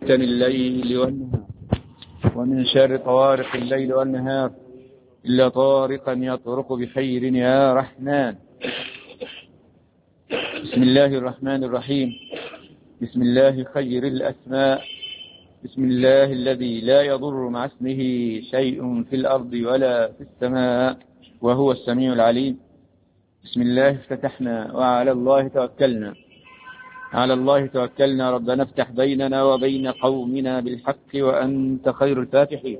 الليل والنهار ومن شر طوارق الليل والنهار إلا طارقا يطرق بخير يا رحمن. بسم الله الرحمن الرحيم. بسم الله خير الأسماء. بسم الله الذي لا يضر مع اسمه شيء في الأرض ولا في السماء وهو السميع العليم. بسم الله افتتحنا وعلى الله توكلنا. على الله توكلنا. ربنا افتح بيننا وبين قومنا بالحق وأنت خير الفاتحين.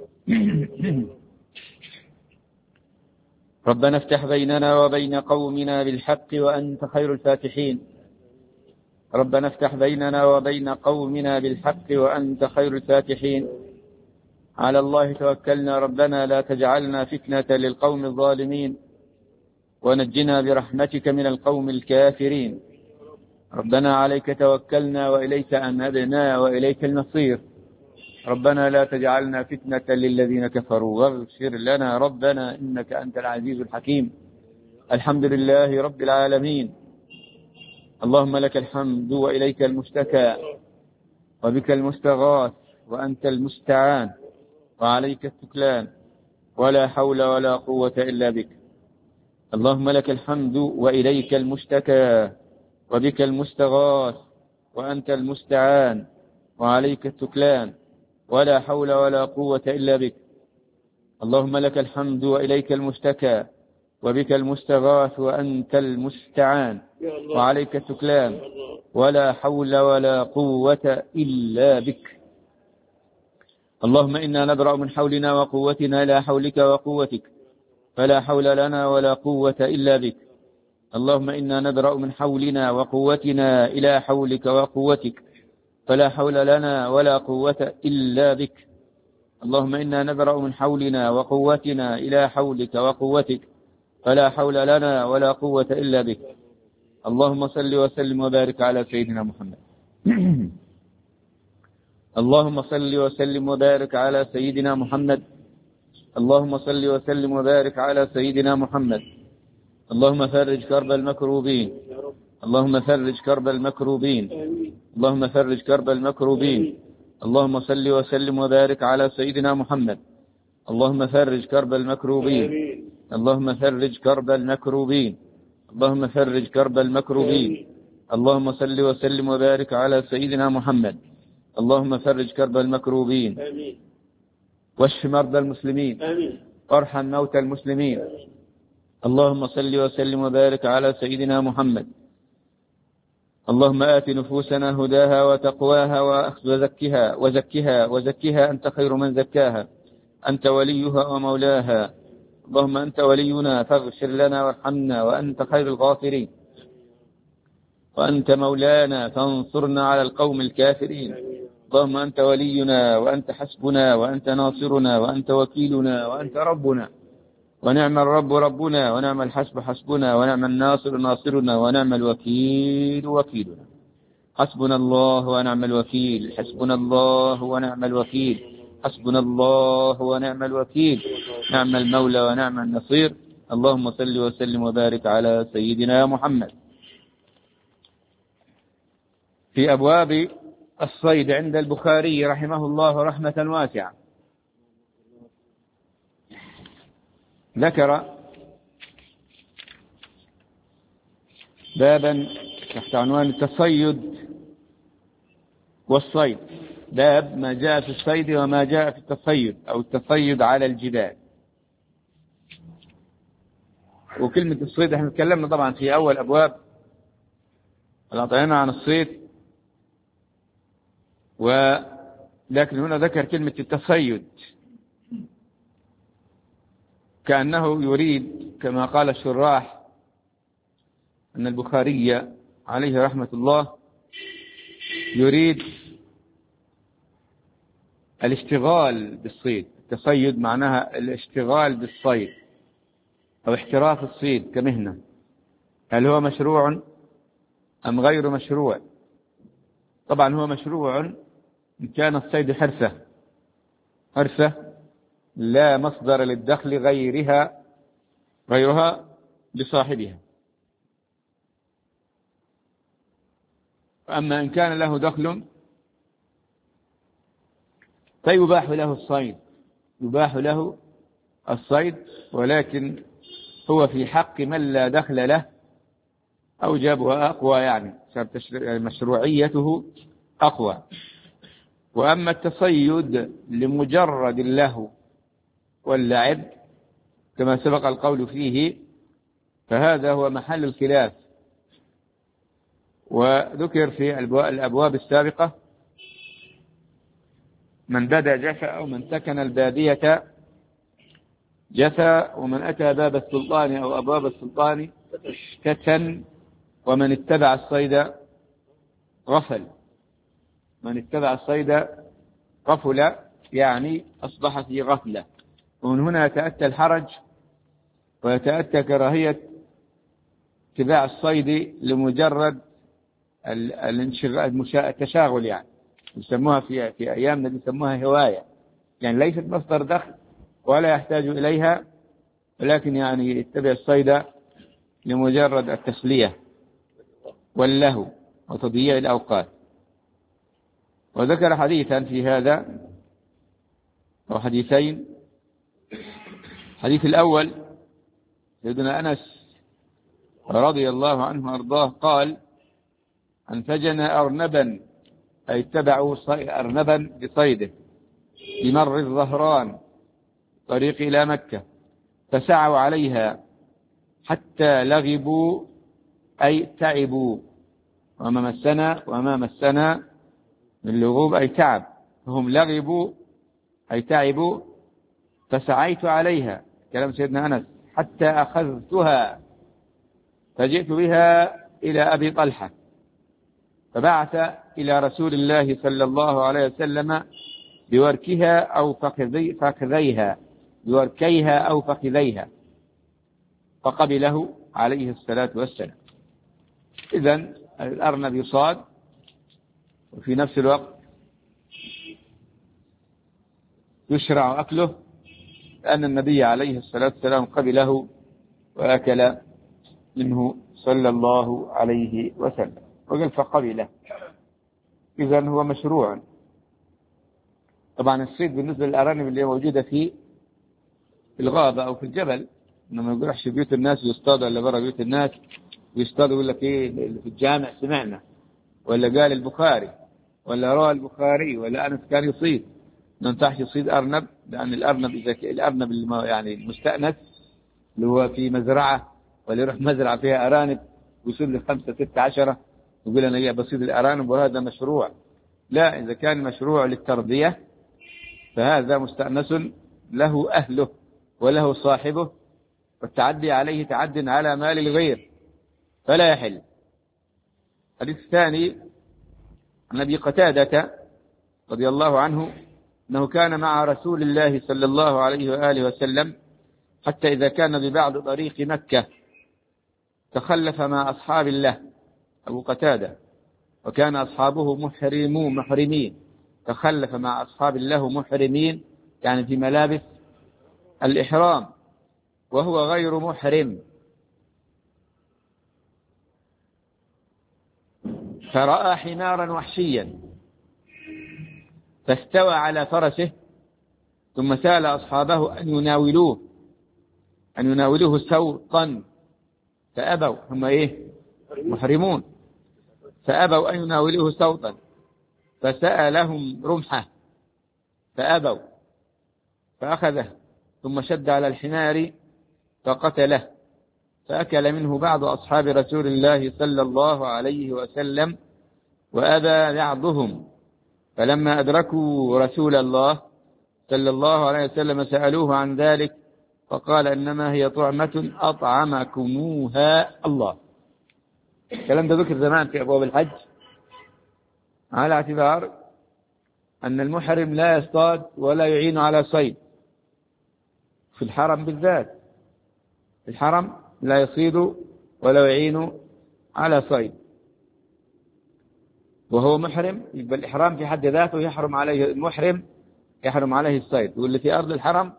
ربنا افتح بيننا وبين قومنا بالحق وأنت خير الفاتحين. ربنا افتح بيننا وبين قومنا بالحق وأنت خير الفاتحين. على الله توكلنا. ربنا لا تجعلنا فتنة للقوم الظالمين ونجنا برحمتك من القوم الكافرين. ربنا عليك توكلنا وإليك أنبنا وإليك المصير. ربنا لا تجعلنا فتنة للذين كفروا واغفر لنا ربنا إنك أنت العزيز الحكيم. الحمد لله رب العالمين. اللهم لك الحمد وإليك المشتكى وبك المستغاث وأنت المستعان وعليك التكلان ولا حول ولا قوة إلا بك. اللهم لك الحمد وإليك المشتكى وبك المستغاث وأنت المستعان وعليك التكلان ولا حول ولا قوة إلا بك. اللهم لك الحمد وإليك المشتكى وبك المستغاث وأنت المستعان وعليك التكلان ولا حول ولا قوة إلا بك. اللهم إنا نبرأ من حولنا وقوتنا إلى حولك وقوتك فلا حول لنا ولا قوة إلا بك. اللهم إنا نبرأ من حولنا وقوتنا إلى حولك وقوتك فلا حول لنا ولا قوة إلا بك. اللهم إنا نبرأ من حولنا وقوتنا إلى حولك وقوتك فلا حول لنا ولا قوة إلا بك. اللهم صل وسلم وبارك على سيدنا محمد. اللهم صل وسلم وبارك على سيدنا محمد. اللهم صل وسلم وبارك على سيدنا محمد. اللهم فرج كرب المكروبين. اللهم فرج كرب المكروبين. اللهم فرج كرب المكروبين. اللهم صل وسلم وبارك على سيدنا محمد. اللهم فرج كرب المكروبين. اللهم فرج كرب المكروبين. اللهم فرج كرب المكروبين. اللهم صل وسلم وبارك على سيدنا محمد. اللهم فرج كرب المكروبين. واشف مرضى المسلمين. وارحم موتى المسلمين. اللهم صل وسلم وبارك على سيدنا محمد. اللهم آت نفوسنا هداها وتقواها وزكها أنت خير من زكاها أنت وليها ومولاها. اللهم أنت ولينا فاغفر لنا وارحمنا وأنت خير الغافرين. وأنت مولانا فانصرنا على القوم الكافرين. اللهم أنت ولينا وأنت حسبنا وأنت ناصرنا وأنت وكيلنا وأنت ربنا ونعم الرب ربنا ونعم الحسب حسبنا ونعم الناصر ناصرنا ونعم الوكيل وكيلنا. حسبنا الله ونعم الوكيل. حسبنا الله ونعم الوكيل. حسبنا الله ونعم الوكيل. نعم المولى ونعم النصير. اللهم صل وسلم وبارك على سيدنا محمد. في أبواب الصيد عند البخاري رحمه الله رحمة واسعة ذكر بابا تحت عنوان التصيد والصيد. باب ما جاء في الصيد وما جاء في التصيد أو التصيد على الجبال. وكلمة الصيد احنا تكلمنا طبعا في أول أبواب الأطعمة عن الصيد، ولكن هنا ذكر كلمة التصيد كأنه يريد كما قال الشراح أن البخاري عليه رحمة الله يريد الاشتغال بالصيد. التصيد معناها الاشتغال بالصيد أو احتراف الصيد كمهنة. هل هو مشروع أم غير مشروع؟ طبعا هو مشروع إن كان الصيد حرفة لا مصدر للدخل غيرها لصاحبها. أما إن كان له دخل فيباح له الصيد، يباح له الصيد، ولكن هو في حق من لا دخل له أوجب وأقوى، يعني مشروعيته أقوى. وأما التصيد لمجرد اللهو واللعب كما سبق القول فيه فهذا هو محل الخلاف. وذكر في الأبواب السابقة من بدا جفا أو من سكن البادية جفا، ومن أتى باب السلطان أو أبواب السلطان اشتتن، ومن اتبع الصيد غفل. من اتبع الصيد غفل يعني أصبح في غفلة. ومن هنا يتأتى الحرج ويتأتى كراهية اتباع الصيد لمجرد التشاغل، يعني يسموها في أيامنا يسموها هواية، يعني ليست مصدر دخل ولا يحتاج إليها، ولكن يعني يتبع الصيد لمجرد التسلية واللهو وتضييع الأوقات. وذكر حديثا في هذا أو حديثين. الحديث الأول سيدنا أنس رضي الله عنه وأرضاه قال: أنفجنا أرنبا، أي اتبعوا أرنبا بصيده بمر الظهران طريق إلى مكة، فسعوا عليها حتى لغبوا أي تعبوا، وما مسنا من لغوب أي تعب، فهم لغبوا أي تعبوا. فسعيت عليها، كلام سيدنا أنس، حتى أخذتها فجئت بها إلى أبي طلحة، فبعث إلى رسول الله صلى الله عليه وسلم بوركها أو فخذيها، بوركيها أو فخذيها، فقبله عليه الصلاة والسلام. إذن الأرنب يصاد وفي نفس الوقت يشرع أكله، لأن النبي عليه الصلاة والسلام قبله وأكل منه صلى الله عليه وسلم، وقال فقبله. إذن هو مشروع. طبعا الصيد بالنسبة للأرانب اللي موجودة في الغابة أو في الجبل، إنما ما يروحش بيوت الناس ويصطاد، ولا برا بيوت الناس ويصطاد يقول لك إيه في الجامع سمعنا، ولا قال البخاري، ولا روى البخاري، ولا أنس كان يصيد. ما ينفعش يصيد أرنب، لأن الأرنب الأرنب اللي يعني المستأنس اللي هو في مزرعة، ولا يروح مزرعة فيها أرانب ويصيد ل 5 6 10 يقول أنا إيه بصيد الأرانب وهذا مشروع. لا، إذا كان مشروع للتربية فهذا مستأنس له أهله وله صاحبه، والتعدي عليه تعد على مال الغير فلا يحل. الحديث الثاني عن أبي قتادة رضي الله عنه أنه كان مع رسول الله صلى الله عليه وآله وسلم حتى إذا كان ببعض طريق مكة تخلف مع أصحاب الله، أبو قتادة، وكان أصحابه محرمين، تخلف مع أصحاب الله محرمين يعني في ملابس الإحرام، وهو غير محرم، فرأى حمارا وحشيا فاستوى على فرسه، ثم سأل أصحابه أن يناولوه سوطا، فأبوا، هم محرمون، فأبوا أن يناولوه سوطا، فسألهم رمحة فأبوا، فأخذه ثم شد على الحمار فقتله، فأكل منه بعض أصحاب رسول الله صلى الله عليه وسلم، وأبى بعضهم، فلما أدركوا رسول الله صلى الله عليه وسلم سألوه عن ذلك، فقال إنما هي طعمة أطعمكموها الله. الكلام ده ذكر زمان في أبواب الحج، على اعتبار أن المحرم لا يصطاد ولا يعين على صيد، في الحرم بالذات، في الحرم لا يصيد ولا يعين على صيد، وهو محرم. يبقى الإحرام في حد ذاته يحرم عليه المحرم، يحرم عليه الصيد. واللي في أرض الحرم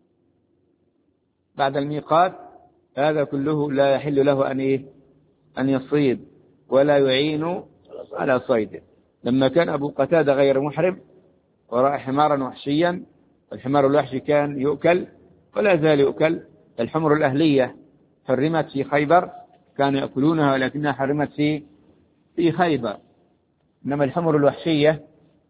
بعد الميقات هذا كله لا يحل له أن يصيد ولا يعين على صيده. لما كان أبو قتادة غير محرم ورأى حمارا وحشيا، الحمار الوحشي كان يؤكل ولا زال يؤكل. الحمر الأهلية حرمت في خيبر، كانوا يأكلونها ولكنها حرمت في خيبر. إنما الحمر الوحشية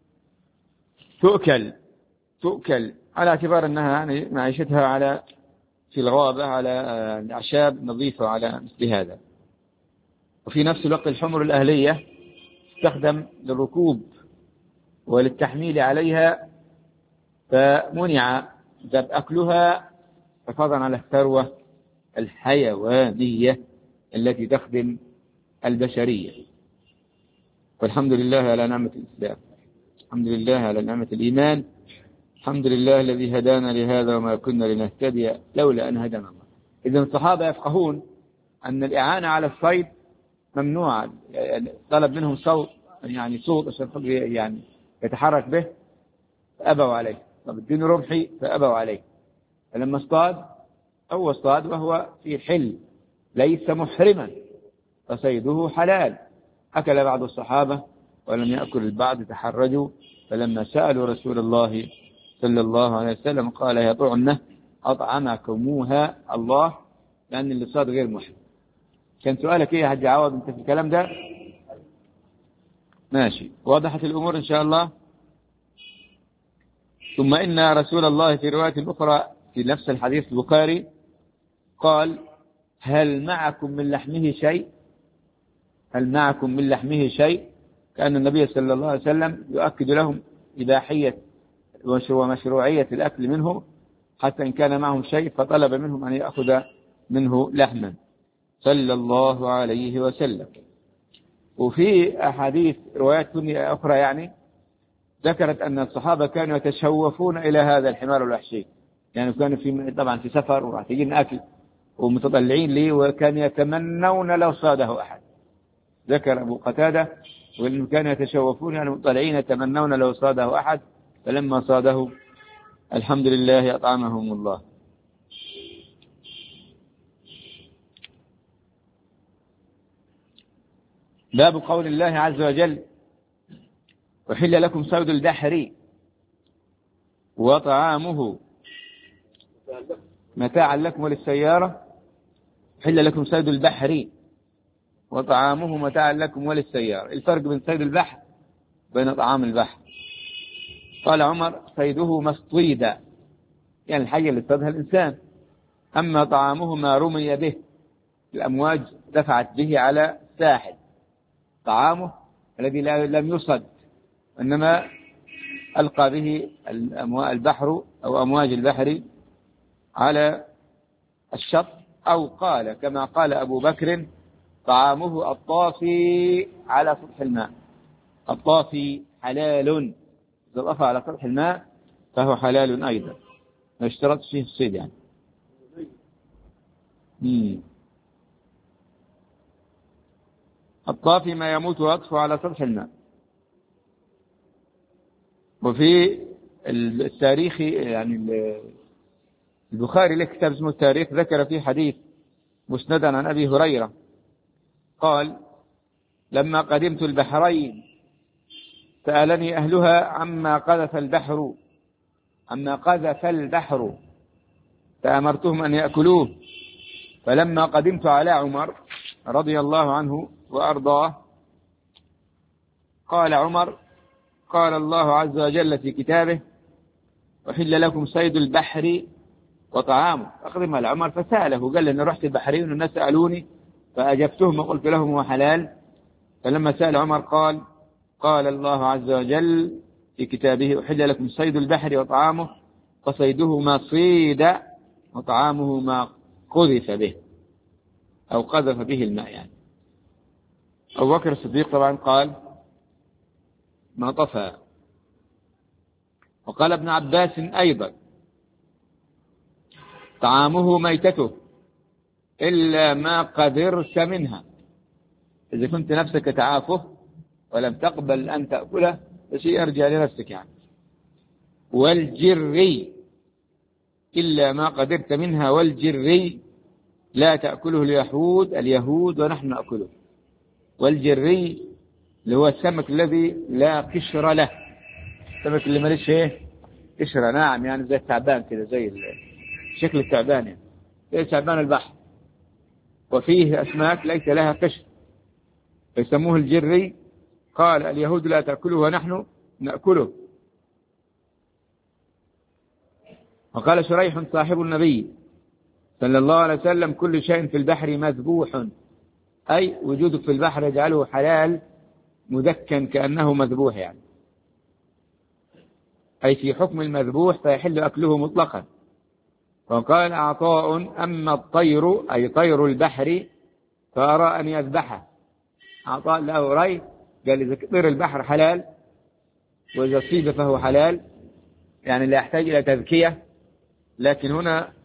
تؤكل على اعتبار أنها معيشتها في الغابة على الأعشاب نظيفة على مثل هذا. وفي نفس الوقت الحمر الأهلية تستخدم للركوب وللتحميل عليها، فمنع أكلها حفاظا على الثروة الحيوانية التي تخدم البشرية. والحمد لله على نعمة الإسلام، الحمد لله على نعمة الإيمان، الحمد لله الذي هدانا لهذا وما كنا لنهتدي لولا أن هدانا الله. إذن الصحابة يفقهون أن الإعانة على الصيد ممنوعة. طلب منهم صوت يعني يتحرك به فأبوا عليه، طب اديني رمحي فأبوا عليه. فلما اصطاد وهو في حل ليس محرما فصيده حلال. أكل بعض الصحابة ولم يأكل البعض، تحرجوا، فلما سألوا رسول الله صلى الله عليه وسلم قال يطعنه أطعمكموها الله، لأن اللي صاد غير محرم. كان سؤالك إيه يا حاج عوض أنت في الكلام ده؟ ماشي، وضحت الأمور إن شاء الله. ثم إن رسول الله في رواية أخرى في نفس الحديث البخاري قال هل معكم من لحمه شيء؟ هل معكم من لحمه شيء؟ كأن النبي صلى الله عليه وسلم يؤكد لهم إباحية ومشروعية الأكل منه، حتى إن كان معهم شيء فطلب منهم أن يأخذ منه لحما صلى الله عليه وسلم. وفي أحاديث روايات أخرى يعني ذكرت أن الصحابة كانوا يتشوفون إلى هذا الحمار الوحشي، يعني كانوا طبعا في سفر وراحتين أكل ومتطلعين لي، وكان يتمنون لو صاده أحد. ذكر أبو قتادة وإنهم كانوا يتشوفون يعني مطلعين يتمنون لو صاده أحد، فلما صاده الحمد لله أطعمهم الله. باب قول الله عز وجل أحل لكم صيد البحر وطعامه متاعا لكم وللسيارة. أحل لكم صيد البحر وطعامه متاعا لكم وللسيارة. الفرق بين صيد البحر وبين طعام البحر. قال عمر صيده ما اصطيد، يعني الحاجة اللي اصطادها الإنسان. أما طعامه ما رمي به، الأمواج دفعت به على الساحل. طعامه الذي لم يصد، إنما ألقى به البحر أو أمواج البحر على الشط. أو قال كما قال أبو بكر طعامه الطافي على سطح الماء. الطافي حلال، إذا طفى على سطح الماء فهو حلال أيضا، ما اشترطش فيه الصيد يعني. الطافي ما يموت ويطفو على سطح الماء. وفي التاريخ يعني البخاري له كتاب اسمه التاريخ، ذكر فيه حديث مسندا عن أبي هريرة قال لما قدمت البحرين سألني أهلها عما قذف البحر فأمرتهم أن يأكلوه. فلما قدمت على عمر رضي الله عنه وأرضاه قال عمر قال الله عز وجل في كتابه أحل لكم صيد البحر وطعامه. أقدم على عمر فسأله قال أنا رحت البحرين والناس سألوني فأجبتهم وقلت لهم هو حلال. فلما سأل عمر قال الله عز وجل في كتابه أحل لكم صيد البحر وطعامه، فصيده ما صيد وطعامه ما قذف به أو قذف به الماء يعني. أبو بكر الصديق طبعا قال ما طفى. وقال ابن عباس أيضا طعامه ميتته إلا ما قدرت منها. إذا كنت نفسك تعافه ولم تقبل أن تأكله فشيء يرجع لنفسك يعني. والجري إلا ما قدرت منها، والجري لا تأكله اليهود ونحن نأكله. والجري اللي هو السمك الذي لا قشر له، السمك اللي ماليش ايه قشرة، ناعم يعني زي التعبان كده، زي شكل التعبان يعني، زي تعبان البحر. وفيه أسماك ليس لها قشر فيسموه الجري، قال اليهود لا تأكله ونحن نأكله. وقال شريح صاحب النبي صلى الله عليه وسلم كل شيء في البحر مذبوح، أي وجوده في البحر يجعله حلال مذكا كأنه مذبوح يعني، أي في حكم المذبوح فيحل أكله مطلقا. وقال عطاء أما الطير أي طير البحر فأرى أن يذبحه. عطاء له رأي، قال إذا طير البحر حلال وإذا صيد فهو حلال، يعني لا يحتاج إلى تذكية. لكن هنا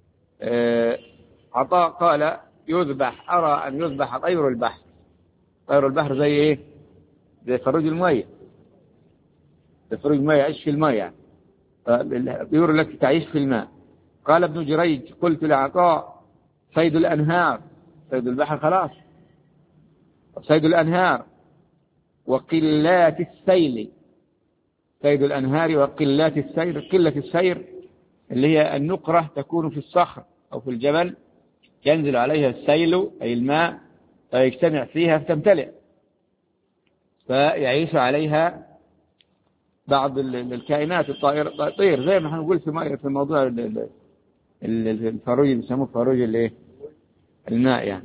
عطاء قال يذبح، أرى أن يذبح طير البحر. طير البحر زي إيه؟ زي فروج المية، زي فروج المية يعيش في المية يعني، الطيور التي تعيش في الماء. قال ابن جريج قلت لعطاء صيد الأنهار، صيد البحر خلاص، صيد الأنهار وقلات السيل، صيد الأنهار وقلات السير. قلة السير اللي هي النقرة تكون في الصخر أو في الجبل، ينزل عليها السيل أي الماء فيجتمع فيها فتمتلئ، فيعيش عليها بعض الكائنات الطائر، طير زي ما هنقول في موضوع الفروج اللي بيسموه فروج الايه الماء يعني.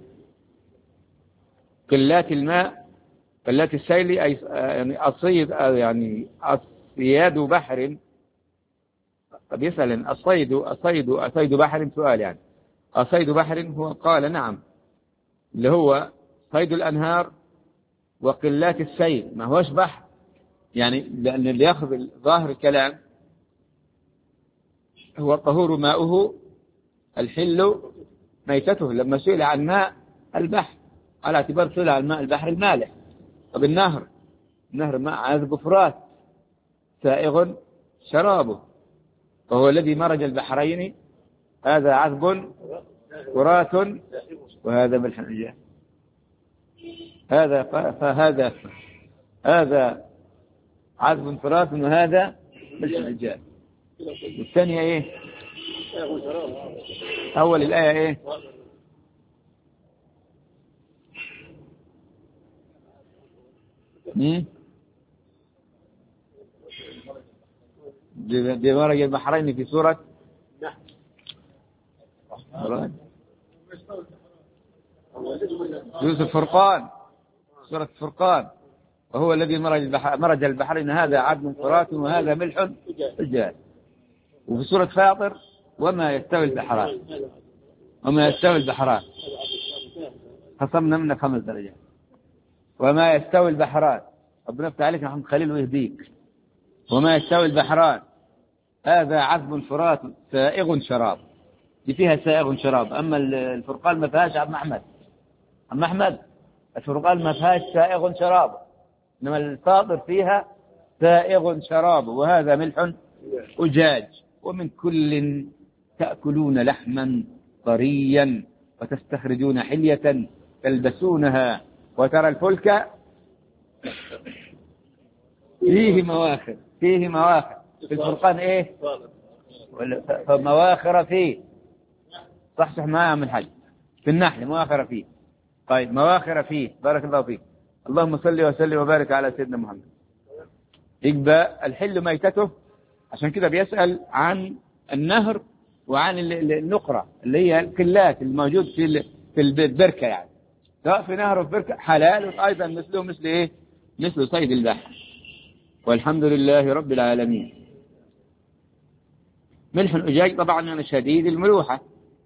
قلات الماء قلات السيل أي يعني أصيد، يعني أصياد بحر. طب يسأل أصيد بحر، سؤال يعني أصيد بحر؟ هو قال نعم، اللي هو صيد الأنهار وقلات السيل، ما هوش بحر يعني، لأن اللي يأخذ ظاهر الكلام هو الطهور ماؤه الحل ميتته. لما سئل عن ماء البحر على اعتبار سئل عن ماء البحر المالح. طب النهر ماء عذب فرات سائغ شرابه، وهو الذي مرج البحرين، هذا عذب فرات وهذا ملح أجاج. هذا عذب فرات وهذا ملح أجاج. والثانية ايه؟ أول الآية ايه؟ دي مرج البحرين في سورة يوسف الفرقان، سورة الفرقان. وهو الذي مرج البحرين، هذا عذب فرات وهذا ملح أجاج. وفي سورة فاطر وما يستوي البحران خصمنا منك 5 درجات. وما يستوي البحران، ربنا يفتح عليك محمد خليل ويهديك. وما يستوي البحران هذا عذب فرات سائغ شراب، دي فيها سائغ شراب. أما الفرقان ما فيهاش. عم أحمد الفرقان ما فيهاش سائغ شراب، إنما الفاطر فيها سائغ شراب وهذا ملح أجاج. ومن كل تأكلون لحما طريا وتستخرجون حلية تلبسونها وترى الفلك فيه مواخر في الفرقان ايه؟ مواخر فيه، صح معايا من حج في النحل مواخر فيه. طيب مواخر فيه، بارك الله فيك. اللهم صل وسلم وبارك على سيدنا محمد. يبقى الحل ميتته، عشان كده بيسأل عن النهر وعن النقرة اللي هي القلات الموجود في البركة يعني، سواء في نهر وفي بركة حلال، وأيضا مثل ايه؟ مثل صيد البحر. والحمد لله رب العالمين. ملح أجاج طبعا من شديد الملوحة.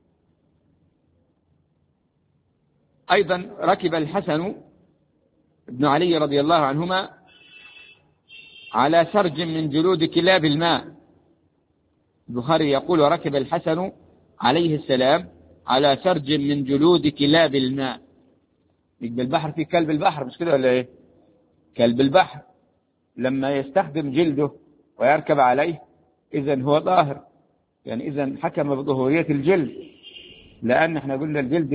أيضا ركب الحسن بن علي رضي الله عنهما على سرج من جلود كلاب الماء. البخاري يقول وركب الحسن عليه السلام على سرج من جلود كلاب الماء. يبقى البحر في كلب البحر، مش كده ولا ايه؟ كلب البحر لما يستخدم جلده ويركب عليه إذن هو طاهر، يعني إذن حكم بطهورية الجلد، لأن احنا قلنا الجلد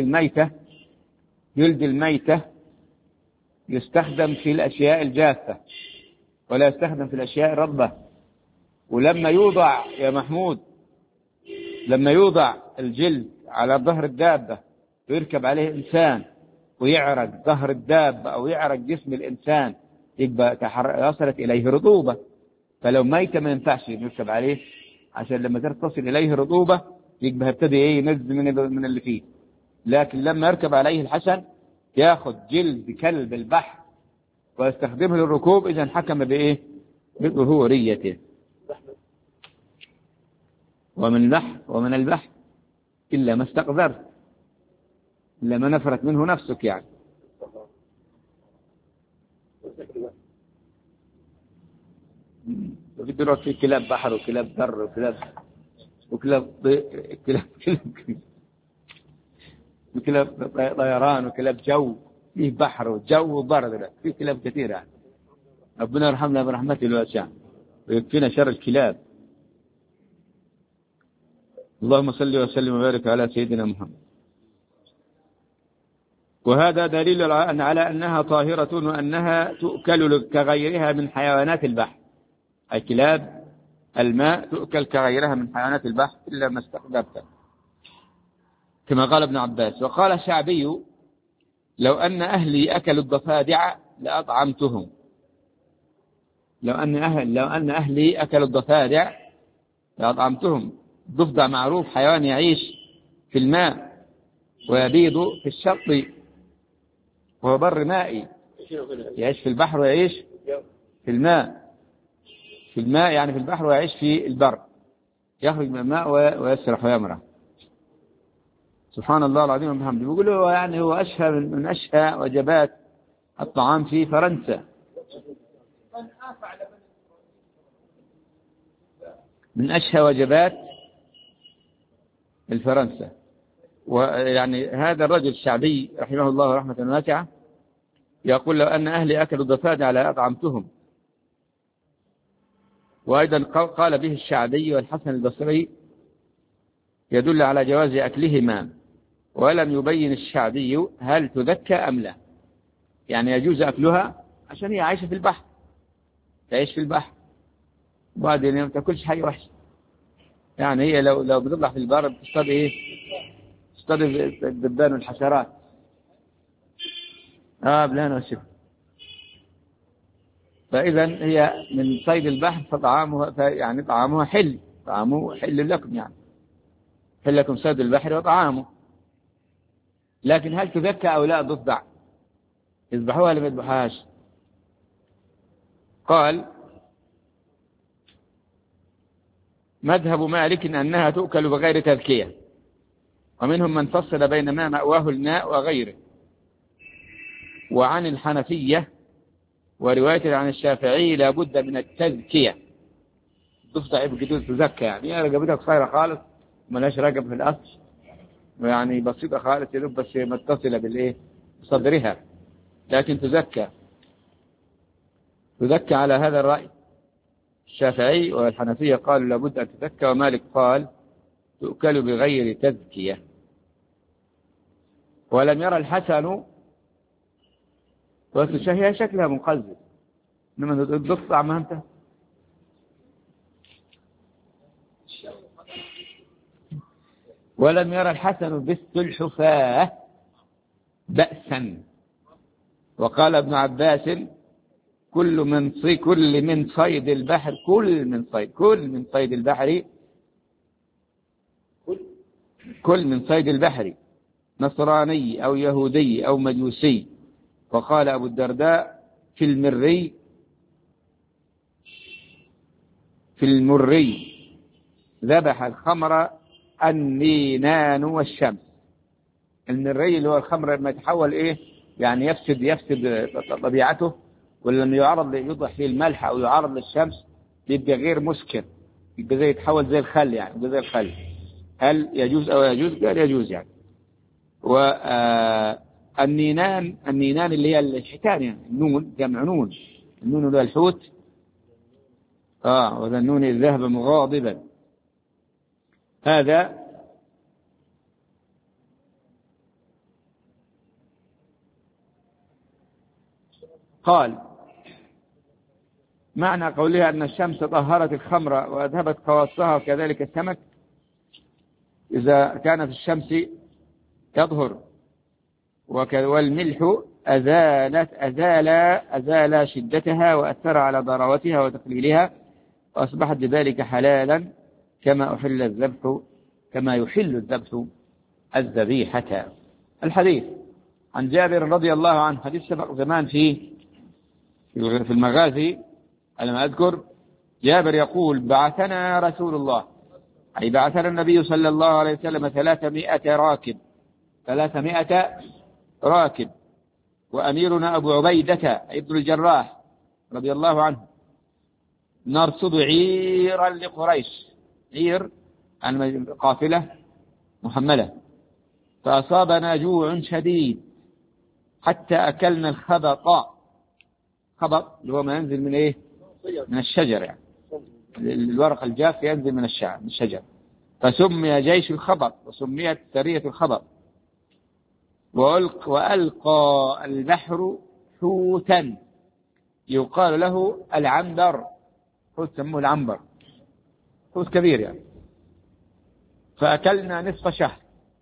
الميتة يستخدم في الأشياء الجافة، ولا يستخدم في الأشياء الرطبة. ولما يوضع يا محمود، لما يوضع الجلد على ظهر الدابة ويركب عليه إنسان ويعرق ظهر الدابة أو يعرق جسم الإنسان، يبقى وصلت إليه رطوبة. فلو ميت ما ينفعش يركب عليه، عشان لما تصل إليه رطوبة يبقى يبتدي ينزل من اللي فيه. لكن لما يركب عليه الحسن ياخذ جلد كلب البحر ويستخدمه للركوب، إذا حكم بإيه؟ بظهوريته. ومن البحر إلا ما استقذرت، إلا ما نفرت منه نفسك يعني. بدنا في كلاب بحر وكلاب بر وكلاب طيران وكلاب جو، فيه بحر وجو وبر، في كلاب كثيرة يعني. ربنا يرحمنا برحمته الواسعة ويكفينا شر الكلاب. اللهم صل وسلم وبارك على سيدنا محمد. وهذا دليل على أنها طاهرة وأنها تؤكل كغيرها من حيوانات البحر. أي كلاب الماء تؤكل كغيرها من حيوانات البحر إلا ما استقذرت، كما قال ابن عباس. وقال الشعبي: لو أن أهلي أكلوا الضفادع لأطعمتهم. لو أن أهلي أكلوا الضفادع لأطعمتهم. الضفدع معروف حيوان يعيش في الماء ويبيض في الشط، وهو بر مائي، يعيش في البحر ويعيش في الماء. في الماء يعني في البحر ويعيش في البر، يخرج من الماء ويسرح ويمرح. سبحان الله العظيم وبحمده. بيقولوا يعني هو أشهى من أشهى وجبات الطعام في فرنسا، من أشهى وجبات الفرنسا. ويعني هذا الرجل الشعبي رحمه الله رحمة واسعة يقول: لو أن أهلي أكلوا الضفادع لأطعمتهم. وأيضا قال به الشعبي والحسن البصري يدل على جواز أكلهما، ولم يبين الشعبي هل تذكى أم لا. يعني يجوز أكلها عشان هي عايشة في البحر، تعيش في البحر، وبعدين ما تأكلش حاجة وحشة. يعني هي لو بتطلع في البر بتصطاد إيه؟ تصطاد الدبان والحشرات. بلان والشفا. فإذا هي من صيد البحر فطعامها يعني طعامها حل، طعامه حل لكم، يعني حل لكم صيد البحر وطعامه. لكن هل تذكى أو لا ضفدع؟ يذبحوها ولا ما يذبحوهاش؟ قال: مذهب مالك أنها تؤكل بغير تذكية، ومنهم من فصل بين ما مأواه الماء وغيره. وعن الحنفية ورواية عن الشافعي لا بد من التذكية. ضفدع بجدود تزكى، يعني رقبتها قصيرة خالص ملاش رقب في الأصل، يعني بسيطة خالص، يدوب بس متصلة بالإيه؟ بصدرها، لكن تزكى على هذا الرأي. الشافعي والحنفية قالوا لابد أن تزكى، ومالك قال تؤكل بغير تزكية. ولم يرى الحسن، وهي شكلها مقزز، إنما الضفدع ما أنت. ولم يرى الحسن بالسلحفاة بأسا. وقال ابن عباس: كل من صيد البحر كل من صيد البحر نصراني أو يهودي أو مجوسي. وقال أبو الدرداء: في المري ذبح الخمر النينان والشمس. المري اللي هو الخمر لما يتحول إيه يعني يفسد طبيعته، ولما يوضح فيه الملح أو يعرض للشمس يبقى غير مسكر، يبقى زي يتحول زي الخل، يعني يبقى زي الخل. هل يجوز أو يجوز؟ قال يجوز يعني. والنينان اللي هي الحيتان، يعني النون جمع نون، النون اللي هو الحوت. وذا النون إذ ذهب مغاضبا. هذا قال معنى قولها أن الشمس طهرت الخمر وأذهبت خواصها وكذلك السمك، إذا كانت الشمس تظهر والملح أزال شدتها وأثر على ضراوتها وتقليلها، وأصبحت بذلك حلالا كما يحل الذبح الذبيحة. الحديث عن جابر رضي الله عنه، حديث سبق زمان في المغازي على ما أذكر. جابر يقول: بعثنا رسول الله، أي بعثنا النبي صلى الله عليه وسلم 300 راكب، وأميرنا أبو عبيدة ابن الجراح رضي الله عنه، نرصد عيرا لقريش، عير عن قافلة محملة، فأصابنا جوع شديد حتى أكلنا الخبط. خبط اللي هو ما ينزل من إيه؟ من الشجر، يعني الورق الجاف ينزل من الشجر، فسمي جيش الخبط وسميت سرية الخبط. وألقى البحر حوتا يقال له العنبر، حوت سموه العنبر، حوت كبير يعني. فأكلنا نصف شهر،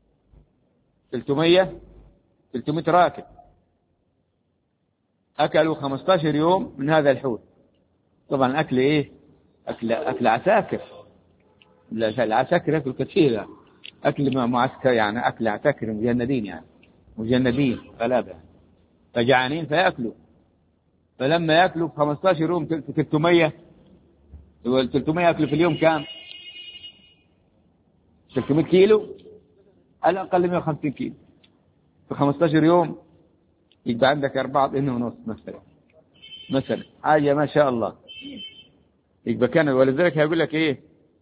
300 راكب أكلوا 15 يوم من هذا الحوت. طبعا أكل إيه؟ أكل عساكر، العساكر يأكل كثير، أكل معسكر يعني، أكل عساكر مجندين يعني، مجندين غلابة فجعانين فيأكلوا. فلما يأكلوا في 15 يوم 300 يأكلوا في اليوم كام؟ 300 كيلو، على الأقل 150 كيلو في 15 يوم، يبقى عندك 4 طن ونص مثلا حاجة ما شاء الله. يبقى كان، ولذلك هيقول لك إيه؟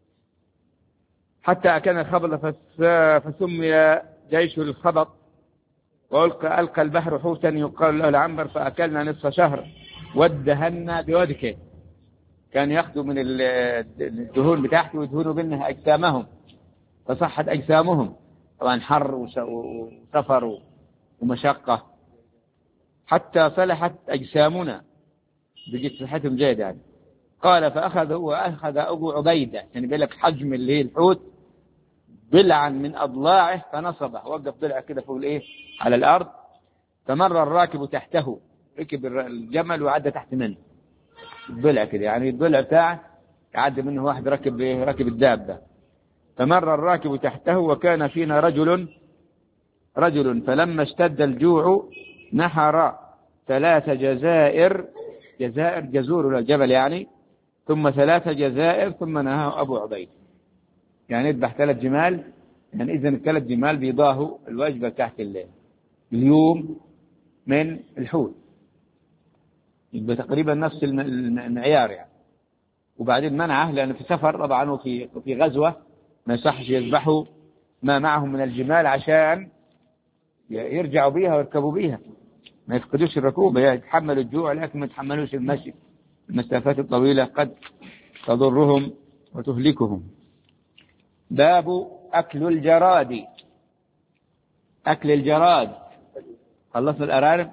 حتى أكل الخبط فسمي جيش الخبط، ألقى البحر حوتا يقال له العنبر، فأكلنا نصف شهر وادهنا بودكه، كان يأخذوا من الدهون بتاعته ويدهنوا منها أجسامهم، فصحت أجسامهم، طبعا حر وسفر ومشقة، حتى صلحت أجسامنا، بقت صحتهم جيدة يعني. قال: فأخذ أبو عبيدة، يعني بيقول حجم اللي هي الحوت، ضلعا من أضلاعه فنصبه، وقف ضلع كده فوق الإيه؟ على الأرض. فمر الراكب تحته، ركب الجمل وعدى تحت منه الضلع كده، يعني الضلع بتاعه يعدي منه واحد راكب الدابة. فمر الراكب تحته وكان فينا رجل فلما اشتد الجوع نحر 3 جزائر جزور الجبل يعني، ثم 3 جزائر، ثم نهاه أبو عبيد، يعني يذبح 3 جمال، يعني إذن 3 جمال بيضاهوا الوجبة تحت اليوم من الحوت، يبقى تقريبا نفس المعيار يعني. وبعدين منعه لأنه في سفر طبعا، وفي غزوة ما يصحش يذبحوا ما معهم من الجمال عشان يرجعوا بيها ويركبوا بيها، ما يفقدوش الركوبة، يتحملوا الجوع لكن ما يتحملوش المشي المسافات الطويلة قد تضرهم وتهلكهم. باب أكل الجراد. أكل الجراد، خلصنا الأرانب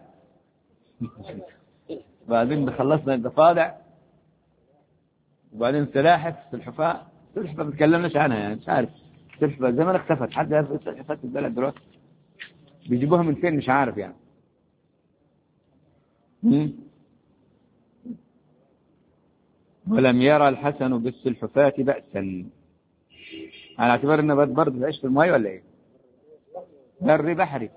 بعدين خلصنا الضفادع، وبعدين السلحفاة ما بتكلمناش عنها يعني، مش عارف السلحفاة زمان اختفت، حد يعرف السلحفاة في البلد دلوقتي بيجيبوها من فين مش عارف يعني. ولم يرى الحسن بالسلحفاة بأسا، على اعتبار انه برضه تعيش في الماء ولا ايه؟ بري بحري.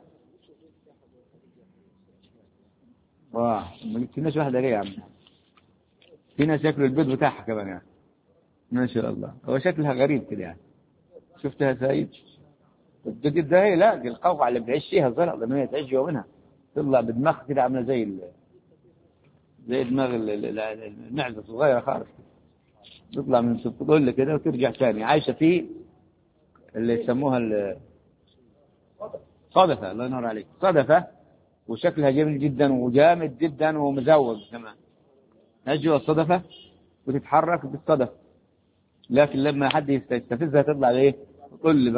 واه ما جبتلناش واحدة ليه يا عم؟ في ناس ياكلوا البيض بتاعها كمان يعني، ما شاء الله. هو شكلها غريب كده يعني، شفتها سعيد البيض ده؟ هي لا، دي القوقعة اللي بتعيش فيها الزلق لما هي تعيش جوا منها، تطلع بدماغ كده عامله زي دماغ المعزة الصغيرة خالص، تطلع من الطول كده وترجع ثاني، عايشة فيه اللي يسموها صدفة. الله ينور عليك، صدفة، وشكلها جميل جدا وجامد جدا ومزوج كمان، نجوى الصدفة وتتحرك بالصدف، لكن لما حد يستفزها تطلع ايه؟ تطل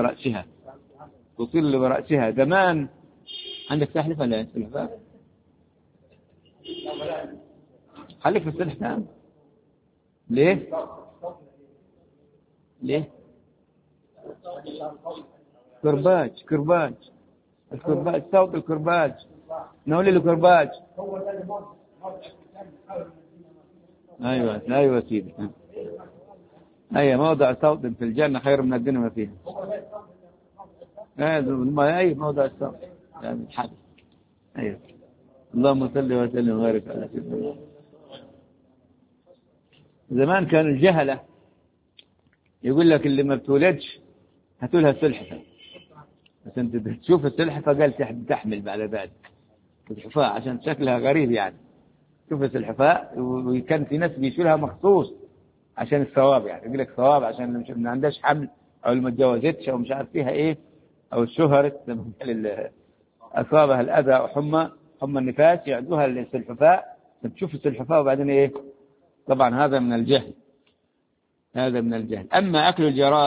برأسها. زمان عندك سلحفاة ولا سلحفاة؟ خليك في السلحفاة. ليه؟ ليه؟ كرباج الكرباج، صوت الكرباج، نقول له كرباج. أيوة سيدي. أي موضع صوت في الجنة خير من الدنيا ما فيها. أي موضع الصوت يعني الحدث. أيوة. اللهم صل وسلم وبارك على سيدنا محمد. زمان كان الجهلة يقول لك اللي ما بتولدش هاتوا لها السلحفة، بس انت تشوف السلحفة قال تحمل بعد ذلك السلحفاة عشان شكلها غريب يعني. شوف السلحفاة، وكان في ناس بيشيلها مخصوص عشان الثواب، يعني يقول لك ثواب عشان مش ما عندهاش حمل او اللي ما اتجوزتش او مش عارف فيها ايه او اشتهرت اصابها الاذى او حمى النفاس يعدوها للسلحفاة. تشوف السلحفاة وبعدين ايه؟ طبعا هذا من الجهل. اما اكل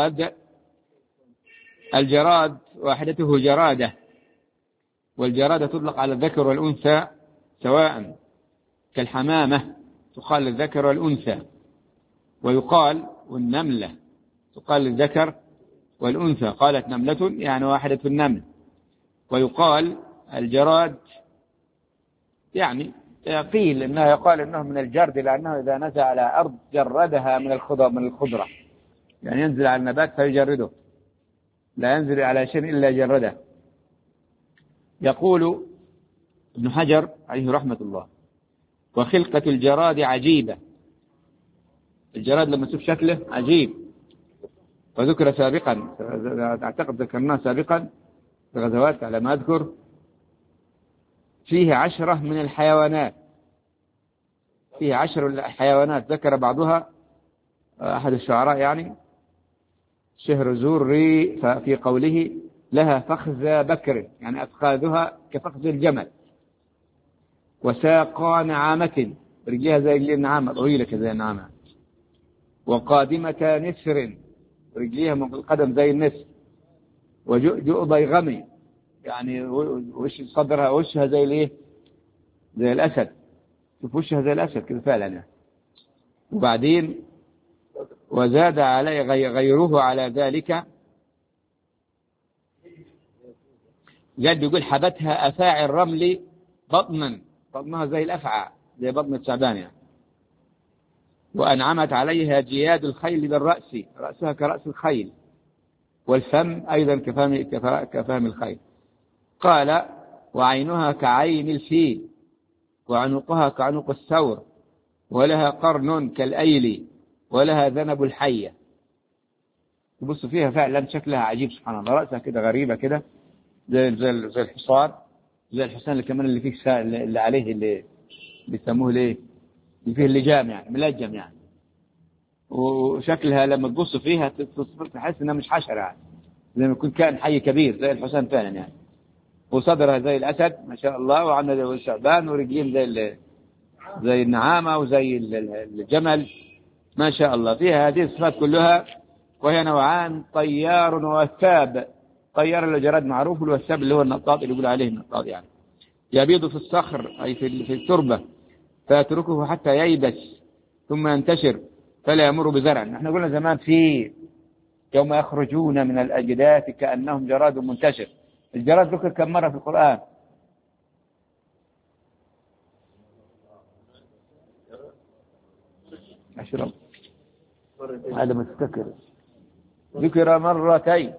الجراد واحدته جرادة، والجرادة تطلق على الذكر والأنثى سواء، كالحمامة تقال للذكر والأنثى، ويقال والنملة تقال للذكر والأنثى، قالت نملة يعني واحدة النمل. ويقال الجراد يعني قيل إنها يقال إنه من الجرد، لأنه إذا نزل على أرض جردها من الخضرة، يعني ينزل على النبات فيجرده، لا ينزل على شيء إلا جرده. يقول ابن حجر عليه رحمة الله: وخلقة الجراد عجيبة. الجراد لما تشوف شكله عجيب. وذكر سابقا، أعتقد ذكرناه سابقا في غزوات على ما أذكر، فيه 10 من الحيوانات، فيه 10 حيوانات ذكر بعضها أحد الشعراء يعني شهرزوري في قوله: لها فخذ بكر، يعني أفخاذها كفخذ الجمل، وساقا نعامة، رجلها زي رجلي النعامة طويلة كذا النعامة، وقادمة نسر، رجليها من القدم زي النسر، وجؤ ضيغمي، يعني وش صدرها وشها زي الايه؟ زي الأسد. شوف وشها زي الأسد كذا فعلا يعني. وبعدين وزاد عليه غيره على ذلك، جد يقول: حبتها أفاعي الرمل بطنها زي الأفعى، زي بطن الشعبان يعني. وأنعمت عليها جياد الخيل بالرأس، رأسها كرأس الخيل، والفم أيضا كفم الخيل. قال: وعينها كعين الفيل، وعنقها كعنق الثور، ولها قرن كالأيل، ولها ذنب الحية. تبص فيها فعلا شكلها عجيب سبحان الله، رأسها كده غريبة كده زي الحصان، زي الحصان اللي كمان اللي فيه اللي عليه اللي بيسموه ليه اللي فيه اللجام يعني ملجم يعني. وشكلها لما تبص فيها تحس انها مش حشرة يعني، زي ما يكون كائن حي كبير زي الحصان فعلا يعني. وصدرها زي الأسد ما شاء الله، وعندها زي الشعبان، ورجلين زي النعامة وزي الجمل ما شاء الله. فيها هذه الصفات كلها. وهي نوعان: طيار ووثاب. طيار الجراد معروف، والوثاب اللي هو النطاط اللي يقول عليه النطاط يعني. يبيض في الصخر أي في التربة، فيتركه حتى ييبس ثم ينتشر فلا يمر بزرع. نحن قلنا زمان في يوم يخرجون من الأجداث كأنهم جراد منتشر. الجراد ذكر كم مرة في القرآن؟ عشرة. هذا مستكر ذكر مرتين.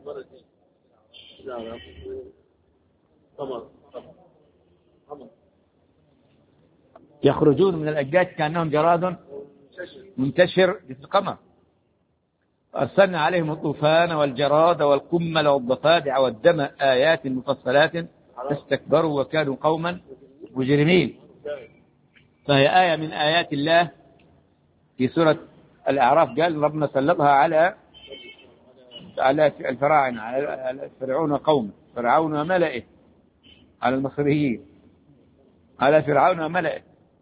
يخرجون من الأجداث كأنهم جراد منتشر في القمر. أرسلنا عليهم الطوفان والجراد والقمل والضفادع والدم آيات مفصلات فاستكبروا وكانوا قوما مجرمين. فهي آية من آيات الله. في سورة الأعراف قال ربنا سلطها على الفراعنة، على فرعون وقومه، فرعون وملئه، على المصريين، على فرعون وملئه.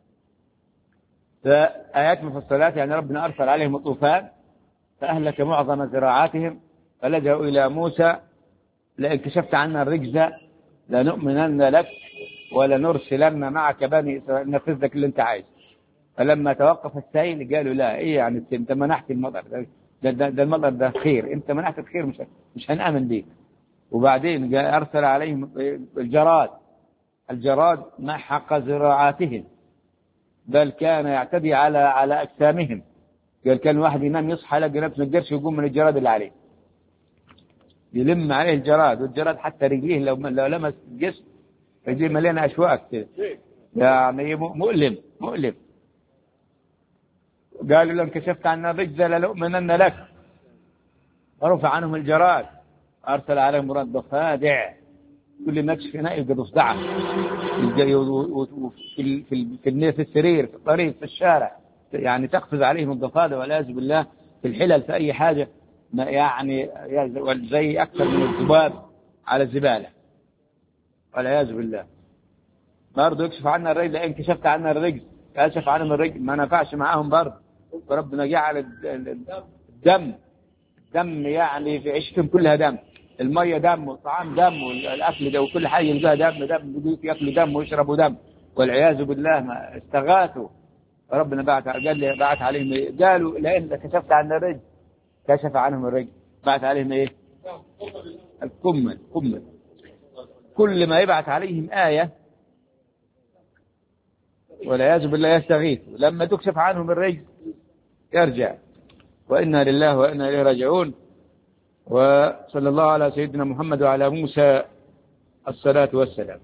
فآيات مفصلات يعني ربنا أرسل عليهم الطوفان فأهلك معظم زراعاتهم، فلجأوا إلى موسى: لئن كشفت عنا الرجز لنؤمنن لك ولنرسلن معك بني إسرائيل، نفذ لك اللي انت عايز. فلما توقف السيل قالوا لا، إيه يعني أنت منحت المطر ده المطر ده خير، أنت منحت الخير، مش هنآمن بيك. وبعدين أرسل عليهم الجراد محق زراعاتهم، بل كان يعتدي على أجسامهم. قال كان واحد ينام يصحى يلاقي نفسه ما يقدرش يقوم من الجراد اللي عليه، يلم عليه الجراد، والجراد حتى رجليه لو لمس الجسم رجليه مليانة أشواك كده، يعني مؤلم. قالوا لو انكشفت عنا الرجز لنؤمنن لك، ورفع عنهم الجراد، أرسل عليهم رد ضفادع، كل ما يكشف هنا يلقى ضفدعة في السرير، في الطريق، في الشارع، يعني تقفز عليهم الضفادع والعياذ بالله، في الحلل، في أي حاجة، يعني زي أكثر من الذباب على الزبالة والعياذ بالله. برضه يكشف عنا الرجل، إن كشفت عنا الرجل كشف عنهم الرجل، ما نفعش معاهم برضه، وربنا جعل الدم يعني في عيشتهم كلها دم، المية دم، والطعام دم، والأكل ده، وكل حاجة يلقاها دم، يأكلوا دم ويشربوا دم والعياذ بالله. ما استغاثوا، ربنا بعت عليهم، قالوا لئن كشفت عن الرجل كشف عنهم الرجل، بعت عليهم ايه؟ القمل. كل ما يبعث عليهم آية والعياذ بالله يستغيثوا، لما تكشف عنهم الرجل يرجع. وإنا لله وإنا إليه راجعون. وصلى الله على سيدنا محمد وعلى موسى الصلاة والسلام.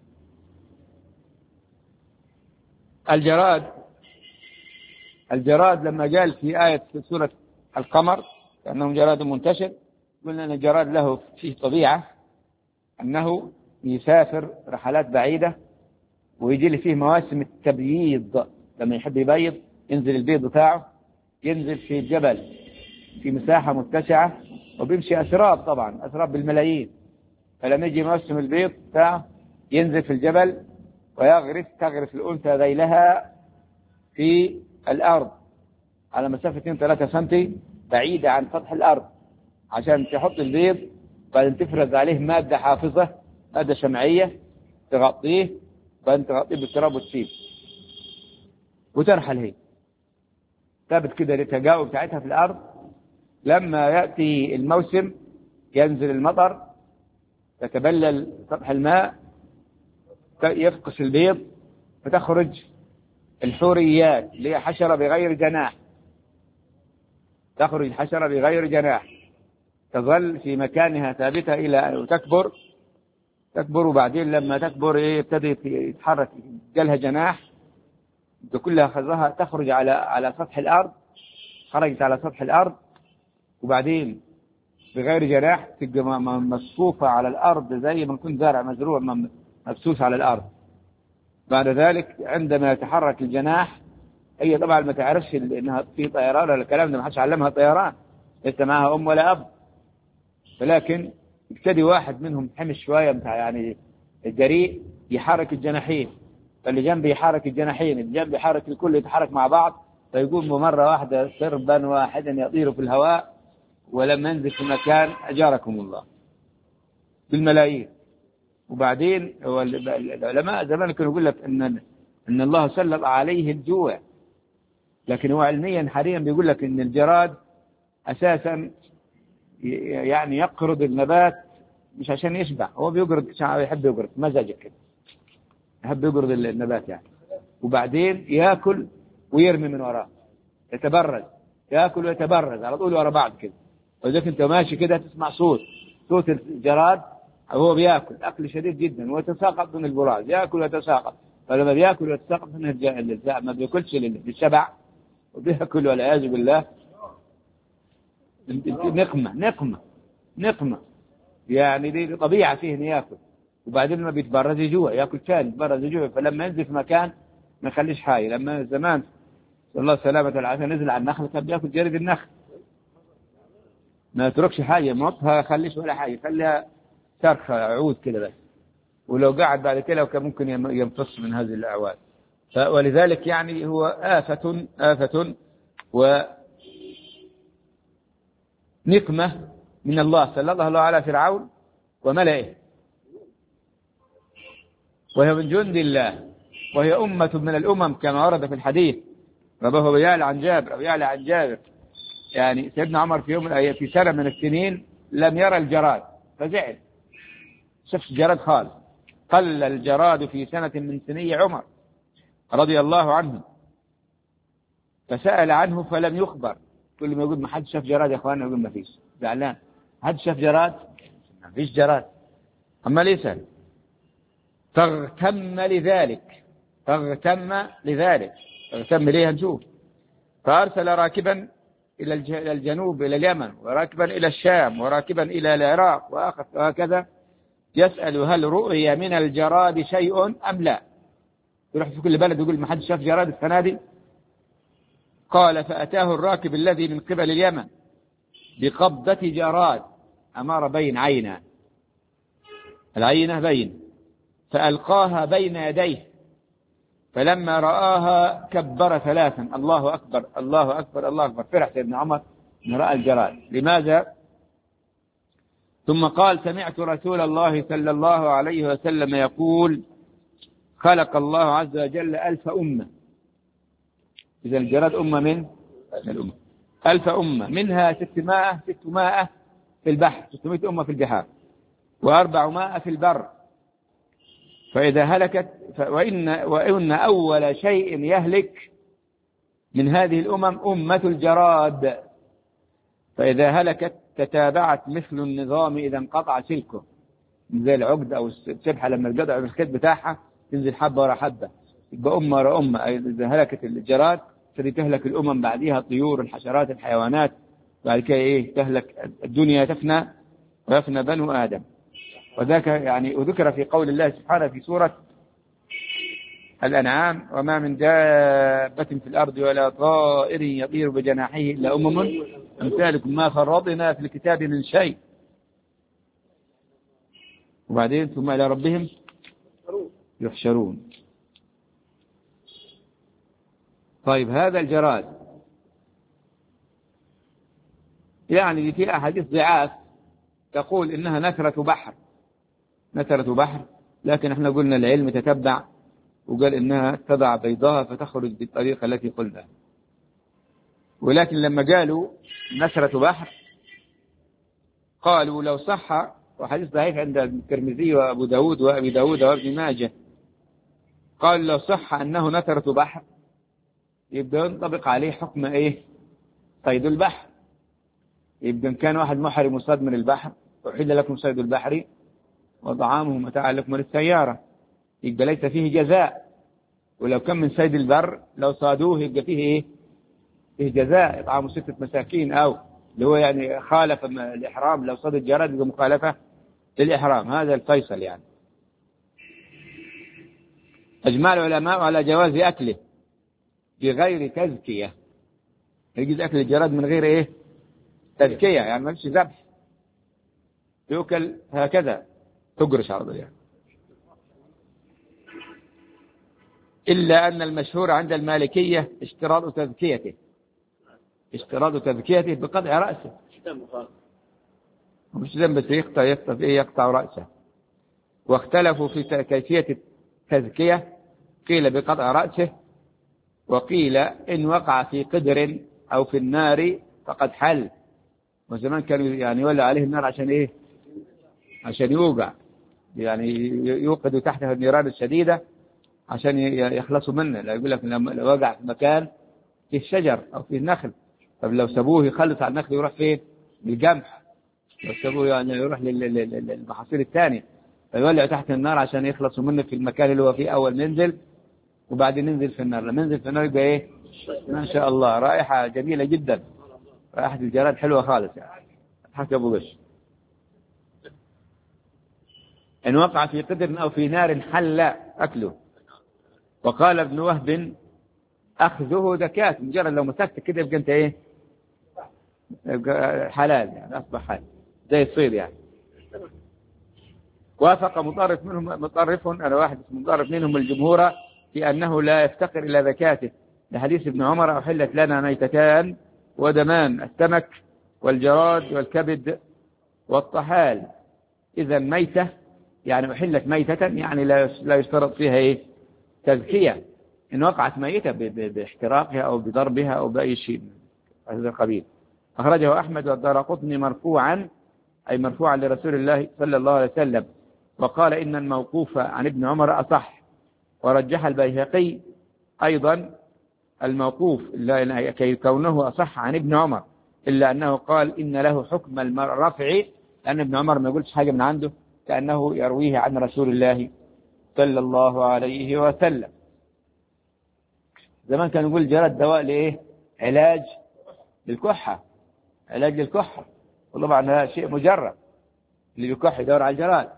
الجراد لما قال في آية في سورة القمر كأنه جراد منتشر، قلنا أن الجراد له فيه طبيعة أنه يسافر رحلات بعيدة، ويجي له فيه مواسم التبييض، لما يحب يبيض ينزل البيض بتاعه، ينزل في الجبل في مساحة متسعة، وبيمشي أسراب، طبعا أسراب بالملايين. فلما يجي موسم البيض بتاعه ينزل في الجبل تغرس الأنثى ذيلها في الأرض على مسافة 2-3 سنتي بعيدة عن سطح الأرض، عشان تحط البيض، بعدين تفرز عليه مادة حافظة، مادة شمعية تغطيه، بعدين تغطيه بالتراب وتسيب وترحل. هي ثابت كده التجاوب بتاعتها في الأرض. لما يأتي الموسم ينزل المطر، يتبلل سطح الماء، يفقس البيض، فتخرج الحوريات اللي هي حشرة بغير جناح. تخرج حشرة بغير جناح، تظل في مكانها ثابتة إلى أن تكبر. وبعدين لما تكبر يبتدي يتحرك، جالها جناح، كلها خزها تخرج على سطح الأرض. خرجت على سطح الأرض، وبعدين بغير جناح تبقى مصفوفة على الأرض زي ما كنت زارع مزروع مبسوس على الأرض. بعد ذلك عندما يتحرك الجناح، هي طبعا ما تعرفش انها في طيران ولا الكلام ده، ما حدش علمها طيران، ليس معها ام ولا اب، ولكن يبتدي واحد منهم حمش شويه بتاع يعني الجريء يحرك الجناحين، فاللي جنبي يحرك الجناحين، اللي جنبي يحرك، الكل يتحرك مع بعض، فيقوم بمره واحده سربا واحدا يطير في الهواء، ولما ينزل في مكان اجاركم الله بالملايين. وبعدين العلماء زمان كانوا يقول لك ان الله سلط عليه الجوع، لكن هو علميا حاليا بيقول لك ان الجراد اساسا يعني يقرض النبات مش عشان يشبع، هو بيقرض عشان يحب يقرض مزاجه كده، يحب يقرض النبات يعني. وبعدين ياكل ويرمي من وراه، يتبرز، ياكل ويتبرز على طول ورا بعض كده. ولذلك انت ماشي كده تسمع صوت الجراد هو بياكل اكل شديد جدا، ويتساقط من البراز، ياكل ويتساقط. فلما بياكل ويتساقط منه الجزاء، ما بياكلش للشبع، وبياكل والعياذ بالله نقمة يعني دي طبيعة فيه انه ياكل. وبعدين ما بيتبرز يجوع، ياكل ثاني يتبرز يجوع، فلما ينزل في مكان ما يخليش حاجة. لما زمان صلى الله سلامة والعافية نزل على النخل كان بياكل جريد النخل، ما يتركش حاجة، موطها خليش ولا حاجة، خليها ترخى عود كده بس، ولو قعد بعد كده وكان ممكن يمتص من هذه الأعواد. ولذلك يعني هو آفة ونقمة من الله سلطها الله على فرعون وملئه، وهي من جند الله، وهي أمة من الأمم كما ورد في الحديث رواه أبو يعلى عن جابر، أبو يعلى عن جابر يعني سيدنا عمر في في سنة من السنين لم يرى الجراد فزعل، شفت الجراد خالص. قل الجراد في سنة من سني عمر رضي الله عنه، فسأل عنه فلم يخبر. كل ما يقول ما حد شاف جراد يا اخوانا، يقول ما فيش، زعلان. حد شاف جراد؟ ما فيش جراد. أما ليس فاغتم لذلك، اغتم ليه نشوف. فأرسل راكبا إلى الجنوب إلى اليمن، وراكبا إلى الشام، وراكبا إلى العراق، وهكذا يسأل هل رؤي من الجراد شيء أم لا. يروح في كل بلد يقول ما حد شاف جراد السنة دي. قال فأتاه الراكب الذي من قبل اليمن بقبضة جراد، أمر بين عينه، العينة بين، فألقاها بين يديه، فلما رآها كبر ثلاثا، الله أكبر الله أكبر الله أكبر. فرح سيدنا عمر أن رأى الجراد. لماذا؟ ثم قال سمعت رسول الله صلى الله عليه وسلم يقول خلق الله عز وجل 1000 أمة. إذا الجراد أمة من الأمة، 1000 أمة، منها 600 في البحر، 600 أمة في البحار، و400 في البر. فإذا هلكت وإن أول شيء يهلك من هذه الأمم أمة الجراد، فإذا هلكت تتابعت مثل النظام إذا انقطع سلكه، زي العقد أو السبحة لما القطع في الخيط بتاعها تنزل حبة ورا حبة، يبقى أمة ورا أمة. إذا هلكت الجراد تهلك الأمم بعدها، الطيور، الحشرات، الحيوانات، بعد كده إيه تهلك الدنيا، تفنى ويفنى بنو آدم. وذاك يعني وذكر في قول الله سبحانه في سورة الأنعام وما من دابة في الأرض ولا طائر يطير بجناحه إلا أمم أمثالكم ما فرطنا في الكتاب من شيء. وبعدين ثم إلى ربهم يحشرون. طيب هذا الجراد يعني في أحاديث ضعاف تقول إنها نثرة بحر، لكن احنا قلنا العلم تتبع وقال إنها تضع بيضها فتخرج بالطريقة التي قلنا. ولكن لما قالوا نثرة بحر قالوا لو صح، وحديث ضعيف عند الترمذي وأبو داود وأبي داود وابن ماجه، قال لو صح أنه نثرة بحر يبدأ ينطبق عليه حكم إيه؟ صيد البحر. يبدأ كان واحد محرم مصاد من البحر أحل لكم صيد البحر وطعامه متاعا لكم للسيارة، يبقى ليس فيه جزاء. ولو كان من صيد البر لو صادوه يبقى فيه إيه؟ فيه جزاء، إطعام 6 مساكين، أو اللي هو يعني خالف الإحرام. لو صاد الجراد يبقى مخالفة للإحرام. هذا الفيصل يعني. أجمع العلماء على جواز أكله بغير تزكية. يجوز أكل الجراد من غير إيه؟ تزكية، يعني ما فيش ذبح، يؤكل هكذا تقرش عرض يعني. إلا أن المشهور عند المالكية اشتراط تزكيته بقطع رأسه. مش ذنب بس يقطع رأسه. واختلفوا في كيفية التزكية، قيل بقطع رأسه، وقيل إن وقع في قدر أو في النار فقد حل. وزمان كانوا يعني يولى عليه النار عشان إيه؟ عشان يوقع، يعني يوقد تحته النيران الشديدة عشان يخلصوا منه. لا يقول لك لو وقع في مكان فيه شجر أو فيه نخل، طب لو سبوه يخلص على النخل يروح فين؟ للقمح. لو سبوه يعني يروح للمحاصيل الثانية، فيولع تحت النار عشان يخلصوا منه في المكان اللي هو فيه أول منزل، وبعدين ننزل في النار. لما ننزل في النار يبقى إيه؟ ما شاء الله رائحة جميلة جدا، رائحة الجراد حلوة خالص يعني. حكى أبو غش إن وقع في قدر أو في نار حل أكله. وقال ابن وهب أخذه زكاة، مجرد لو مسكت كده يبقى أنت إيه؟ يبقى حلال يعني، أصبح حلال زي الصيد يعني. وافق مطرف أنا واحد مطرف منهم الجمهور في أنه لا يفتقر إلى زكاته، لحديث ابن عمر أحلت لنا ميتتان ودمان، السمك والجراد والكبد والطحال. إذا ميتة يعني أحلت ميتة، يعني لا يشترط فيها إيه؟ تزكية. إن وقعت ميتة باحتراقها أو بضربها أو بأي شيء من هذا القبيل. أخرجه أحمد والدارقطني مرفوعا، أي مرفوعا لرسول الله صلى الله عليه وسلم، وقال إن الموقوف عن ابن عمر أصح. ورجح البيهقي أيضا الموقوف كي كونه أصح عن ابن عمر، إلا أنه قال إن له حكم الرفع، لأن ابن عمر ما يقولش حاجة من عنده، كأنه يرويه عن رسول الله صلى الله عليه وسلم. زمان كان يقول جرد دواء لإيه؟ علاج للكحة، علاج للكحة، وطبعا هذا شيء مجرد، اللي يكح يدور على الجراد.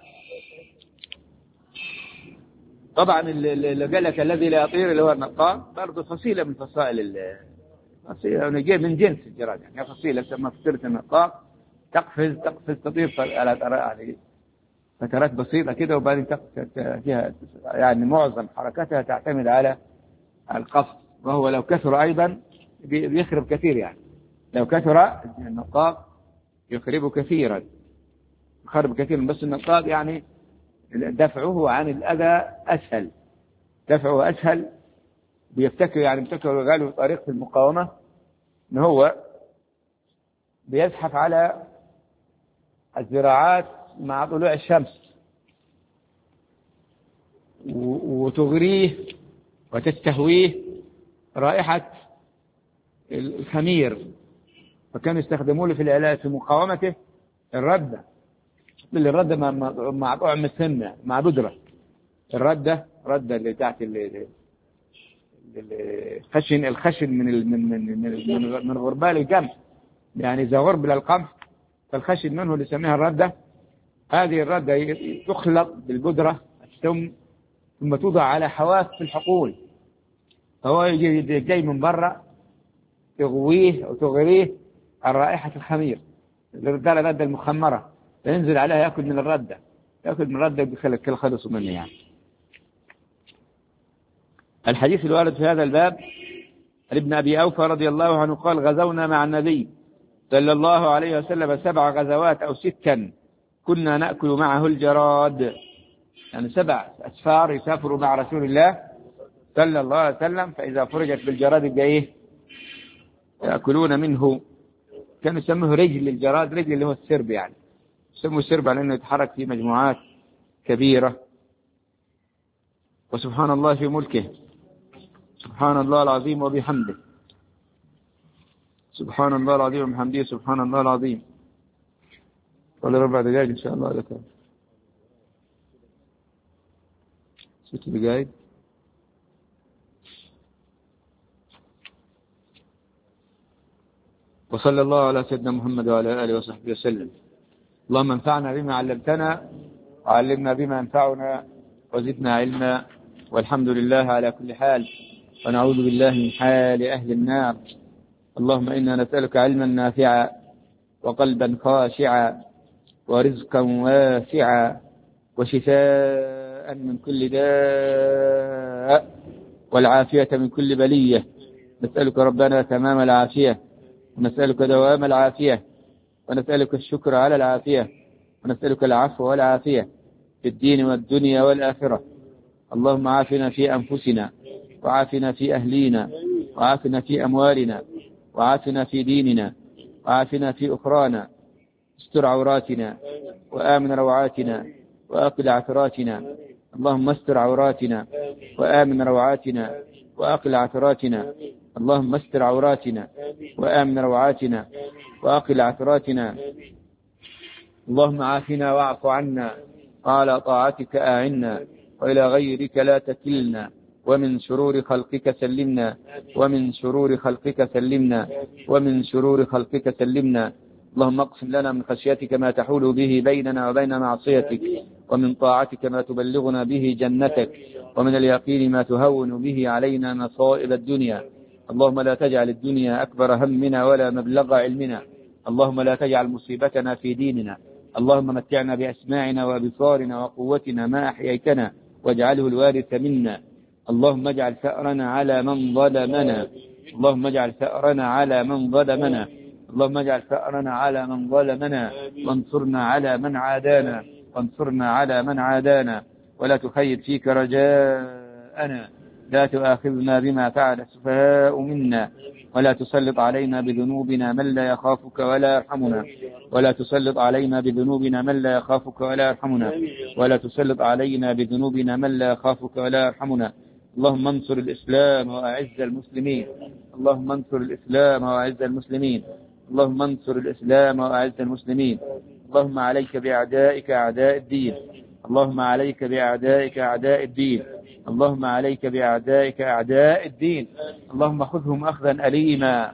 طبعا اللي قال لك الذي لا يطير اللي هو النطاق، برضه فصيلة من فصائل فصيلة من جنس الجراد، يعني فصيلة تسمى فصيلة النطاق، تقفز تطير على فترات بسيطة كده، وبعدين فيها يعني معظم حركتها تعتمد على القفز، وهو لو كثر أيضا بيخرب كثير، يعني لو كثر النطاق يخرب كثيرا، يخرب كثيرا. بس النطاق يعني دفعه عن الأذى أسهل، دفعه أسهل، بيفتكر يعني بيفتكر قالوا طريقة المقاومة إن هو بيزحف على الزراعات مع طلوع الشمس وتغريه وتستهويه رائحة الخمير، فكانوا يستخدموا له في العلاج في مقاومته الردة، الردة مع طعم السمنة مع بودرة، الردة اللي تحت الخشن من غربال القمح، يعني إذا غربل القمح فالخشن منه اللي يسميها الردة. هذه الردة تخلط بالبودرة ثم توضع على حواف في الحقول، فهو يجي جاي من برا تغويه أو تغريه عن رائحة الخمير، الردة المخمرة، فينزل عليها يأكل من الردة، بيخلق كل خلص منه يعني. الحديث الوارد في هذا الباب ابن أبي أوفى رضي الله عنه قال غزونا مع النبي صلى الله عليه وسلم 7 غزوات أو 6 كنا نأكل معه الجراد، يعني 7 أسفار يسافروا مع رسول الله صلى الله عليه وسلم، فإذا فرجت بالجراد يبقى يأكلون منه. كانوا يسموه رجل الجراد، رجل اللي هو السرب، يعني يسموه السرب لأنه يتحرك في مجموعات كبيرة. وسبحان الله في ملكه، سبحان الله العظيم وبحمده، سبحان الله العظيم وبحمده، سبحان الله العظيم. ولا 4 دقائق إن شاء الله، لك 6 دقائق. وصلى الله على سيدنا محمد وعلى آله وصحبه وسلم. اللهم انفعنا بما علمتنا وعلمنا بما ينفعنا وزدنا علما، والحمد لله على كل حال، ونعوذ بالله من حال أهل النار. اللهم إنا نسألك علما نافعا وقلبا خاشعا ورزقا واسعا وشفاء من كل داء والعافية من كل بلية. نسألك ربنا تمام العافية، ونسألك دوام العافية، ونسألك الشكر على العافية، ونسألك العفو والعافية في الدين والدنيا والآخرة. اللهم عافنا في أنفسنا، وعافنا في أهلينا، وعافنا في أموالنا، وعافنا في ديننا، وعافنا في أخرانا. استر عوراتنا وآمن روعاتنا وأقل عثراتنا. اللهم استر عوراتنا وآمن روعاتنا وأقل عثراتنا. اللهم استر عوراتنا وآمن روعاتنا وأقل عثراتنا. اللهم عافنا واعف عنا، وعلى طاعتك أعنا، وإلى غيرك لا تكلنا، ومن شرور خلقك سلمنا، ومن شرور خلقك سلمنا، ومن شرور خلقك سلمنا. اللهم اقسم لنا من خشيتك ما تحول به بيننا وبين معصيتك، ومن طاعتك ما تبلغنا به جنتك، ومن اليقين ما تهون به علينا مصائب الدنيا. اللهم لا تجعل الدنيا أكبر همنا ولا مبلغ علمنا. اللهم لا تجعل مصيبتنا في ديننا. اللهم متعنا بأسماعنا وبصارنا وقوتنا ما أحييتنا، واجعله الوارث منا. اللهم اجعل ثأرنا على من ظلمنا. اللهم اجعل ثأرنا على من ظلمنا. اللهم اجعل ثأرنا على من ظلمنا، وانصرنا على من عادانا، وانصرنا على من عادانا، ولا تخيب فيك رجاءنا. لا تؤاخذنا بما فعل السفهاء منا، ولا تسلط علينا بذنوبنا من لا يخافك ولا يرحمنا، ولا تسلط علينا بذنوبنا من لا يخافك ولا يرحمنا، ولا تسلط علينا بذنوبنا من لا يخافك ولا يرحمنا. اللهم انصر الإسلام وأعز المسلمين، اللهم انصر الإسلام وأعز المسلمين، اللهم انصر الإسلام وأعز المسلمين. اللهم عليك بأعدائك أعداء الدين، اللهم عليك بأعدائك أعداء الدين، اللهم عليك بأعدائك أعداء الدين. اللهم خذهم أخذا أليما،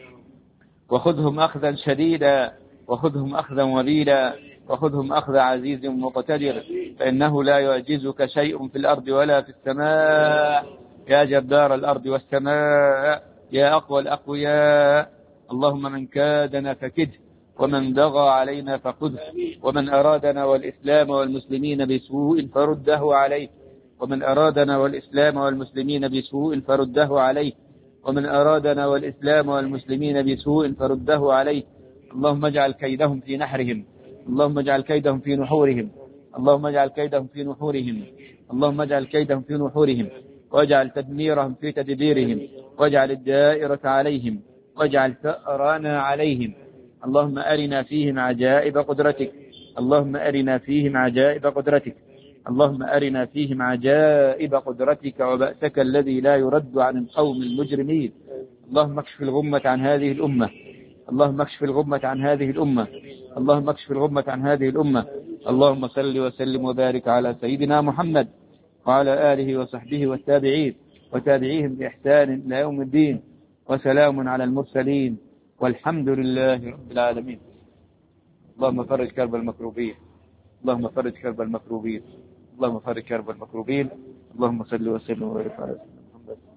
وخذهم أخذا شديدا، وخذهم أخذا وبيلا، وخذهم أخذ عزيز مقتدر، فإنه لا يعجزك شيء في الأرض ولا في السماء، يا جبار الأرض والسماء، يا أقوى الأقوياء. اللهم من كادنا فكده، ومن بغى علينا فخذه، ومن أرادنا والإسلام والمسلمين بسوء فرده عليه، ومن أرادنا والإسلام والمسلمين بسوء فرده عليه، ومن أرادنا والإسلام والمسلمين بسوء فرده عليه. اللهم اجعل كيدهم في نحرهم، اللهم اجعل كيدهم في نحورهم، اللهم اجعل كيدهم في نحورهم، اللهم اجعل كيدهم في نحورهم، واجعل تدميرهم في تدبيرهم، واجعل الدائرة عليهم، واجعل ثأرنا عليهم. اللهم أرنا فيهم عجائب قدرتك، اللهم أرنا فيهم عجائب قدرتك، اللهم أرنا فيهم عجائب قدرتك وبأسك الذي لا يرد عن القوم المجرمين. اللهم اكشف الغمة عن هذه الأمة، اللهم اكشف الغمة عن هذه الأمة، اللهم اكشف الغمة عن هذه الأمة. اللهم صل وسلم وبارك على سيدنا محمد وعلى آله وصحبه والتابعين وتابعيهم بإحسان إلى يوم الدين، وسلام على المرسلين، والحمد لله رب العالمين. اللهم فرج كرب المكروبين، اللهم فرج كرب المكروبين، اللهم فرج كرب المكروبين. اللهم صل وسلم وبارك على سيدنا محمد.